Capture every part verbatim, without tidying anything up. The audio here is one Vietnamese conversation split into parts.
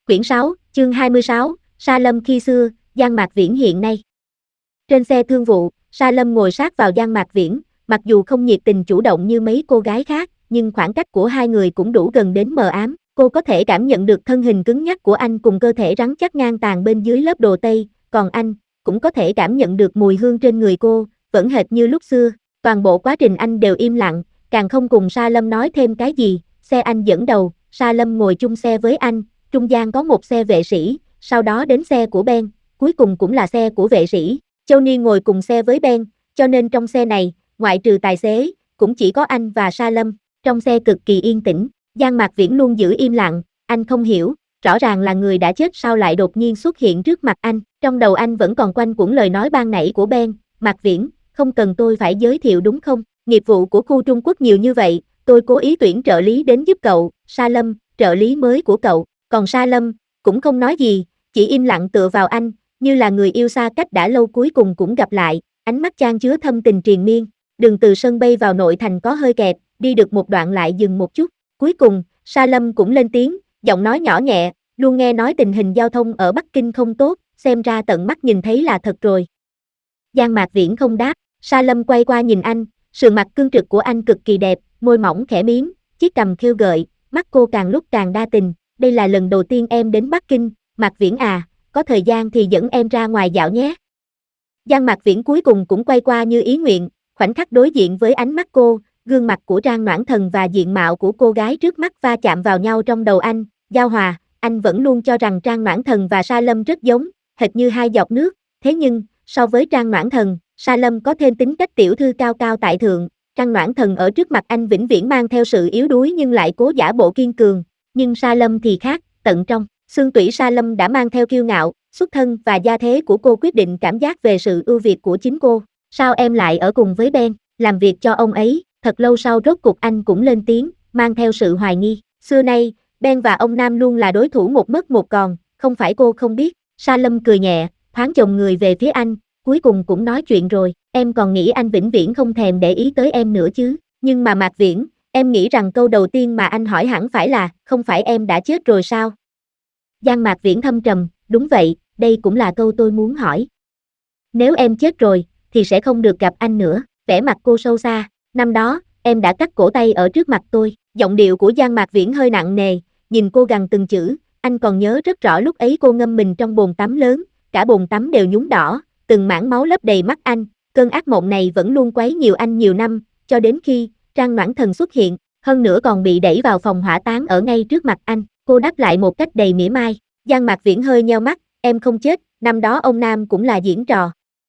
Quyển sáu, chương hai mươi sáu, Sa Lâm khi xưa, Giang Mạc Viễn hiện nay. Trên xe thương vụ, Sa Lâm ngồi sát vào Giang Mạc Viễn, mặc dù không nhiệt tình chủ động như mấy cô gái khác, nhưng khoảng cách của hai người cũng đủ gần đến mờ ám. Cô có thể cảm nhận được thân hình cứng nhắc của anh cùng cơ thể rắn chắc ngang tàn bên dưới lớp đồ tây, còn anh cũng có thể cảm nhận được mùi hương trên người cô, vẫn hệt như lúc xưa. Toàn bộ quá trình anh đều im lặng, càng không cùng Sa Lâm nói thêm cái gì. Xe anh dẫn đầu, Sa Lâm ngồi chung xe với anh, trung gian có một xe vệ sĩ, sau đó đến xe của Ben, cuối cùng cũng là xe của vệ sĩ. Châu Ni ngồi cùng xe với Ben, cho nên trong xe này, ngoại trừ tài xế, cũng chỉ có anh và Sa Lâm. Trong xe cực kỳ yên tĩnh, Giang Mạc Viễn luôn giữ im lặng, anh không hiểu, rõ ràng là người đã chết sao lại đột nhiên xuất hiện trước mặt anh. Trong đầu anh vẫn còn quanh quẩn lời nói ban nãy của Ben, Mạc Viễn, không cần tôi phải giới thiệu đúng không? Nghiệp vụ của khu Trung Quốc nhiều như vậy, tôi cố ý tuyển trợ lý đến giúp cậu, Sa Lâm, trợ lý mới của cậu. Còn Sa Lâm, cũng không nói gì, chỉ im lặng tựa vào anh, như là người yêu xa cách đã lâu cuối cùng cũng gặp lại, ánh mắt chan chứa thâm tình triền miên. Đường từ sân bay vào nội thành có hơi kẹt, đi được một đoạn lại dừng một chút. Cuối cùng, Sa Lâm cũng lên tiếng, giọng nói nhỏ nhẹ, luôn nghe nói tình hình giao thông ở Bắc Kinh không tốt, xem ra tận mắt nhìn thấy là thật rồi. Giang Mạc Viễn không đáp, Sa Lâm quay qua nhìn anh, sườn mặt cương trực của anh cực kỳ đẹp, môi mỏng khẽ miếm, chiếc cằm khêu gợi, mắt cô càng lúc càng đa tình. Đây là lần đầu tiên em đến Bắc Kinh, Mạc Viễn à, có thời gian thì dẫn em ra ngoài dạo nhé. Giang Mạc Viễn cuối cùng cũng quay qua như ý nguyện, khoảnh khắc đối diện với ánh mắt cô, gương mặt của Trang Noãn Thần và diện mạo của cô gái trước mắt va chạm vào nhau trong đầu anh. Giao Hòa, anh vẫn luôn cho rằng Trang Noãn Thần và Sa Lâm rất giống, hệt như hai giọt nước, thế nhưng, so với Trang Noãn Thần, Sa Lâm có thêm tính cách tiểu thư cao cao tại thượng. Trang Noãn Thần ở trước mặt anh vĩnh viễn mang theo sự yếu đuối nhưng lại cố giả bộ kiên cường, nhưng Sa Lâm thì khác, tận trong xương tủy Sa Lâm đã mang theo kiêu ngạo, xuất thân và gia thế của cô quyết định cảm giác về sự ưu việt của chính cô. Sao em lại ở cùng với Ben, làm việc cho ông ấy? Thật lâu sau rốt cục anh cũng lên tiếng, mang theo sự hoài nghi. Xưa nay, Ben và ông Nam luôn là đối thủ một mất một còn, không phải cô không biết. Sa Lâm cười nhẹ, thoáng chồng người về phía anh, cuối cùng cũng nói chuyện rồi, em còn nghĩ anh vĩnh viễn không thèm để ý tới em nữa chứ. Nhưng mà Mạc Viễn, em nghĩ rằng câu đầu tiên mà anh hỏi hẳn phải là, không phải em đã chết rồi sao? Giang Mạc Viễn thâm trầm, đúng vậy, đây cũng là câu tôi muốn hỏi. Nếu em chết rồi, thì sẽ không được gặp anh nữa. Vẻ mặt cô sâu xa, năm đó, em đã cắt cổ tay ở trước mặt tôi. Giọng điệu của Giang Mạc Viễn hơi nặng nề, nhìn cô gằn từng chữ, anh còn nhớ rất rõ lúc ấy cô ngâm mình trong bồn tắm lớn, cả bồn tắm đều nhúng đỏ, từng mảng máu lấp đầy mắt anh, cơn ác mộng này vẫn luôn quấy nhiều anh nhiều năm, cho đến khi Trang Noãn Thần xuất hiện, hơn nữa còn bị đẩy vào phòng hỏa táng ở ngay trước mặt anh. Cô đáp lại một cách đầy mỉa mai. Giang Mạc Viễn hơi nheo mắt, em không chết, năm đó ông Nam cũng là diễn trò.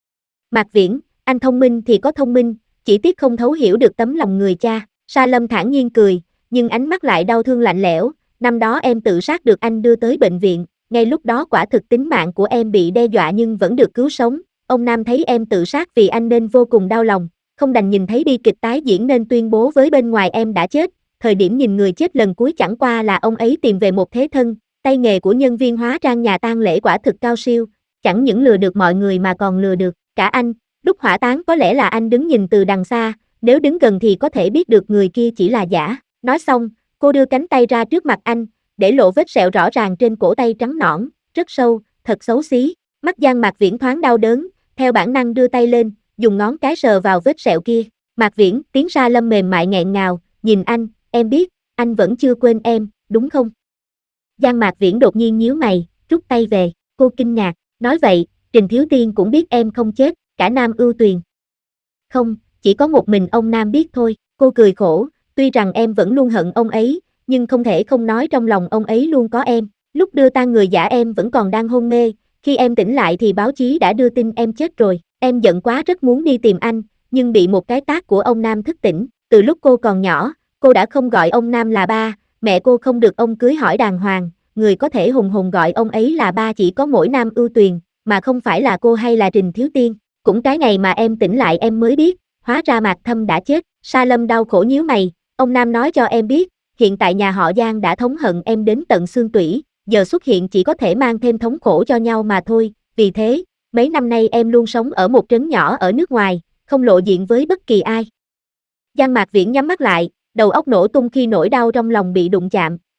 Mạc Viễn, anh thông minh thì có thông minh, chỉ tiếc không thấu hiểu được tấm lòng người cha. Sa Lâm thản nhiên cười, nhưng ánh mắt lại đau thương lạnh lẽo, năm đó em tự sát được anh đưa tới bệnh viện, ngay lúc đó quả thực tính mạng của em bị đe dọa nhưng vẫn được cứu sống. Ông Nam thấy em tự sát vì anh nên vô cùng đau lòng, không đành nhìn thấy bi kịch tái diễn nên tuyên bố với bên ngoài em đã chết. Thời điểm nhìn người chết lần cuối chẳng qua là ông ấy tìm về một thế thân, tay nghề của nhân viên hóa trang nhà tang lễ quả thực cao siêu, chẳng những lừa được mọi người mà còn lừa được cả anh. Lúc hỏa táng có lẽ là anh đứng nhìn từ đằng xa, nếu đứng gần thì có thể biết được người kia chỉ là giả. Nói xong, cô đưa cánh tay ra trước mặt anh, để lộ vết sẹo rõ ràng trên cổ tay trắng nõn, rất sâu, thật xấu xí. Mắt Giang Mạc Viễn thoáng đau đớn, theo bản năng đưa tay lên, dùng ngón cái sờ vào vết sẹo kia. Mạc Viễn, tiếng Sa Lâm mềm mại nghẹn ngào, nhìn anh, em biết, anh vẫn chưa quên em, đúng không? Giang Mạc Viễn đột nhiên nhíu mày, rút tay về, cô kinh ngạc, nói vậy, Trình Thiếu Tiên cũng biết em không chết, cả Nam Ưu Tuyền. Không, chỉ có một mình ông Nam biết thôi. Cô cười khổ, tuy rằng em vẫn luôn hận ông ấy, nhưng không thể không nói trong lòng ông ấy luôn có em. Lúc đưa tang người giả em vẫn còn đang hôn mê, khi em tỉnh lại thì báo chí đã đưa tin em chết rồi. Em giận quá rất muốn đi tìm anh, nhưng bị một cái tát của ông Nam thức tỉnh. Từ lúc cô còn nhỏ, cô đã không gọi ông Nam là ba, mẹ cô không được ông cưới hỏi đàng hoàng, người có thể hùng hùng gọi ông ấy là ba chỉ có mỗi Nam Ưu Tuyền, mà không phải là cô hay là Trình Thiếu Tiên. Cũng cái ngày mà em tỉnh lại em mới biết, hóa ra Mạc Thâm đã chết. Sa Lâm đau khổ nhíu mày, ông Nam nói cho em biết, hiện tại nhà họ Giang đã thống hận em đến tận xương tủy, giờ xuất hiện chỉ có thể mang thêm thống khổ cho nhau mà thôi, vì thế, mấy năm nay em luôn sống ở một trấn nhỏ ở nước ngoài, không lộ diện với bất kỳ ai. Giang Mạc Viễn nhắm mắt lại, đầu óc nổ tung khi nỗi đau trong lòng bị đụng chạm,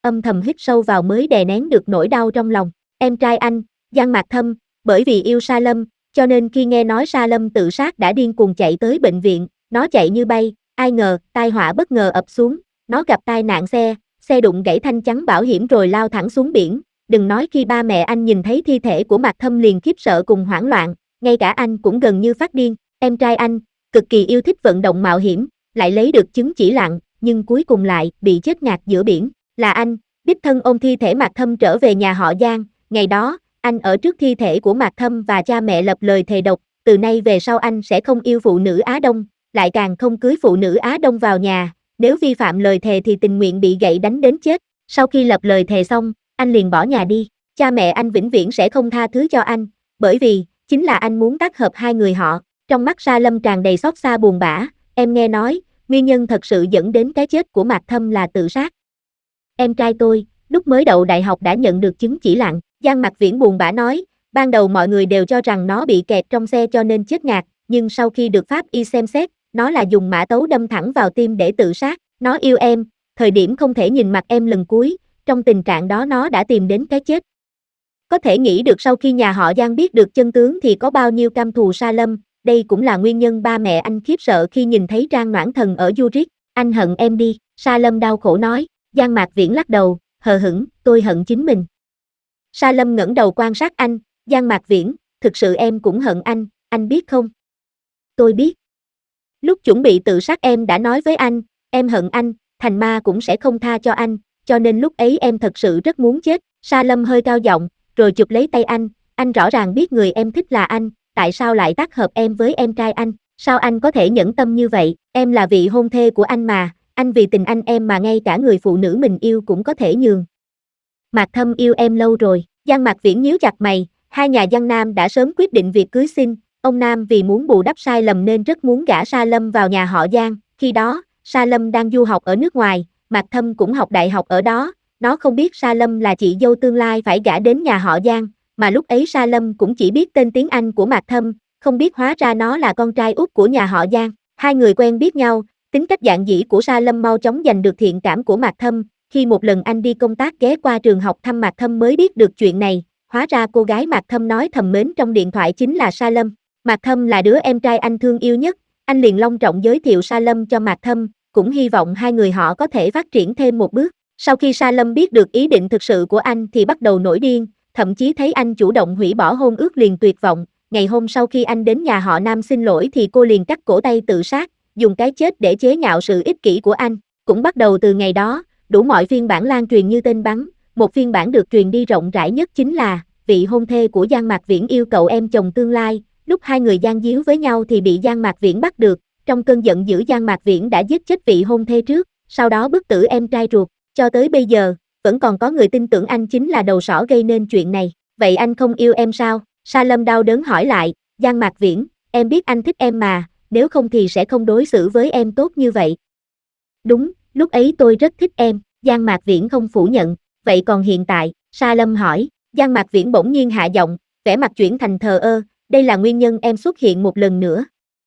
âm thầm hít sâu vào mới đè nén được nỗi đau trong lòng. Em trai anh, Giang Mạc Thâm, bởi vì yêu Sa Lâm, cho nên khi nghe nói Sa Lâm tự sát đã điên cuồng chạy tới bệnh viện, nó chạy như bay, ai ngờ, tai họa bất ngờ ập xuống, nó gặp tai nạn xe, xe đụng gãy thanh chắn bảo hiểm rồi lao thẳng xuống biển. Đừng nói khi ba mẹ anh nhìn thấy thi thể của Mạc Thâm liền khiếp sợ cùng hoảng loạn, ngay cả anh cũng gần như phát điên. Em trai anh, cực kỳ yêu thích vận động mạo hiểm, lại lấy được chứng chỉ lặn, nhưng cuối cùng lại bị chết ngạt giữa biển. Là anh, đích thân ôm thi thể Mạc Thâm trở về nhà họ Giang. Ngày đó, anh ở trước thi thể của Mạc Thâm và cha mẹ lập lời thề độc, từ nay về sau anh sẽ không yêu phụ nữ Á Đông, lại càng không cưới phụ nữ Á Đông vào nhà, nếu vi phạm lời thề thì tình nguyện bị gậy đánh đến chết. Sau khi lập lời thề xong, anh liền bỏ nhà đi. Cha mẹ anh vĩnh viễn sẽ không tha thứ cho anh, bởi vì, chính là anh muốn tác hợp hai người họ. Trong mắt Sa Lâm tràn đầy xót xa buồn bã, em nghe nói, nguyên nhân thật sự dẫn đến cái chết của Mạc Thâm là tự sát. Em trai tôi, lúc mới đậu đại học đã nhận được chứng chỉ lặn. Giang Mạc Viễn buồn bã nói, ban đầu mọi người đều cho rằng nó bị kẹt trong xe cho nên chết ngạt, nhưng sau khi được pháp y xem xét, nó là dùng mã tấu đâm thẳng vào tim để tự sát. Nó yêu em, thời điểm không thể nhìn mặt em lần cuối, trong tình trạng đó nó đã tìm đến cái chết. Có thể nghĩ được sau khi nhà họ Giang biết được chân tướng thì có bao nhiêu căm thù Sa Lâm, đây cũng là nguyên nhân ba mẹ anh khiếp sợ khi nhìn thấy Trang Noãn Thần ở Zurich. Anh hận em đi, Sa Lâm đau khổ nói. Giang Mạc Viễn lắc đầu, hờ hững, tôi hận chính mình. Sa Lâm ngẩng đầu quan sát anh, Giang Mạc Viễn, thực sự em cũng hận anh, anh biết không? Tôi biết. Lúc chuẩn bị tự sát em đã nói với anh, em hận anh, thành ma cũng sẽ không tha cho anh, cho nên lúc ấy em thật sự rất muốn chết. Sa Lâm hơi cao giọng, rồi chụp lấy tay anh, anh rõ ràng biết người em thích là anh, tại sao lại tác hợp em với em trai anh, sao anh có thể nhẫn tâm như vậy, em là vị hôn thê của anh mà, anh vì tình anh em mà ngay cả người phụ nữ mình yêu cũng có thể nhường. Mạc Thâm yêu em lâu rồi. Giang Mạc Viễn nhíu chặt mày, hai nhà Giang Nam đã sớm quyết định việc cưới xin, ông Nam vì muốn bù đắp sai lầm nên rất muốn gả Sa Lâm vào nhà họ Giang, khi đó, Sa Lâm đang du học ở nước ngoài, Mạc Thâm cũng học đại học ở đó, nó không biết Sa Lâm là chị dâu tương lai phải gả đến nhà họ Giang, mà lúc ấy Sa Lâm cũng chỉ biết tên tiếng Anh của Mạc Thâm, không biết hóa ra nó là con trai út của nhà họ Giang. Hai người quen biết nhau, tính cách dạn dĩ của Sa Lâm mau chóng giành được thiện cảm của Mạc Thâm. Khi một lần anh đi công tác ghé qua trường học thăm Mạc Thâm mới biết được chuyện này, hóa ra cô gái Mạc Thâm nói thầm mến trong điện thoại chính là Sa Lâm. Mạc Thâm là đứa em trai anh thương yêu nhất, anh liền long trọng giới thiệu Sa Lâm cho Mạc Thâm, cũng hy vọng hai người họ có thể phát triển thêm một bước. Sau khi Sa Lâm biết được ý định thực sự của anh thì bắt đầu nổi điên, thậm chí thấy anh chủ động hủy bỏ hôn ước liền tuyệt vọng. Ngày hôm sau khi anh đến nhà họ Nam xin lỗi thì cô liền cắt cổ tay tự sát, dùng cái chết để chế nhạo sự ích kỷ của anh. Cũng bắt đầu từ ngày đó, đủ mọi phiên bản lan truyền như tên bắn, một phiên bản được truyền đi rộng rãi nhất chính là vị hôn thê của Giang Mạc Viễn yêu cậu em chồng tương lai. Lúc hai người gian díu với nhau thì bị Giang Mạc Viễn bắt được, trong cơn giận dữ Giang Mạc Viễn đã giết chết vị hôn thê trước, sau đó bức tử em trai ruột, cho tới bây giờ, vẫn còn có người tin tưởng anh chính là đầu sỏ gây nên chuyện này. Vậy anh không yêu em sao? Sa Lâm đau đớn hỏi lại. Giang Mạc Viễn, em biết anh thích em mà, nếu không thì sẽ không đối xử với em tốt như vậy. Đúng, lúc ấy tôi rất thích em, Giang Mạc Viễn không phủ nhận. Vậy còn hiện tại? Sa Lâm hỏi. Giang Mạc Viễn bỗng nhiên hạ giọng, vẻ mặt chuyển thành thờ ơ, đây là nguyên nhân em xuất hiện một lần nữa.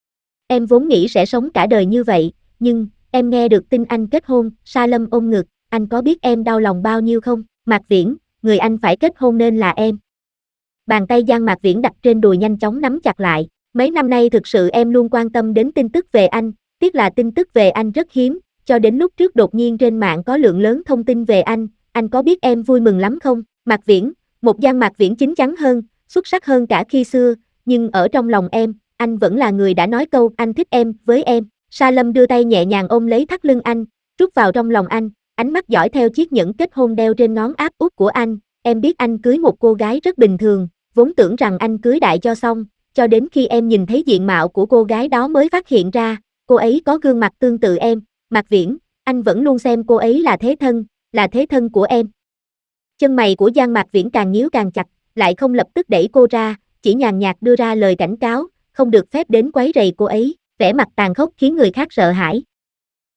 Em vốn nghĩ sẽ sống cả đời như vậy, nhưng, em nghe được tin anh kết hôn. Sa Lâm ôm ngực, anh có biết em đau lòng bao nhiêu không? Mạc Viễn, người anh phải kết hôn nên là em. Bàn tay Giang Mạc Viễn đặt trên đùi nhanh chóng nắm chặt lại. Mấy năm nay thực sự em luôn quan tâm đến tin tức về anh, tiếc là tin tức về anh rất hiếm, cho đến lúc trước đột nhiên trên mạng có lượng lớn thông tin về anh, anh có biết em vui mừng lắm không? Mạc Viễn, một Giang Mạc Viễn chín chắn hơn, xuất sắc hơn cả khi xưa, nhưng ở trong lòng em, anh vẫn là người đã nói câu anh thích em với em. Sa Lâm đưa tay nhẹ nhàng ôm lấy thắt lưng anh, rút vào trong lòng anh, ánh mắt dõi theo chiếc nhẫn kết hôn đeo trên ngón áp út của anh. Em biết anh cưới một cô gái rất bình thường, vốn tưởng rằng anh cưới đại cho xong, cho đến khi em nhìn thấy diện mạo của cô gái đó mới phát hiện ra, cô ấy có gương mặt tương tự em. Mạc Viễn, anh vẫn luôn xem cô ấy là thế thân, là thế thân của em. Chân mày của Giang Mạc Viễn càng nhíu càng chặt, lại không lập tức đẩy cô ra, chỉ nhàn nhạt đưa ra lời cảnh cáo, không được phép đến quấy rầy cô ấy, vẻ mặt tàn khốc khiến người khác sợ hãi.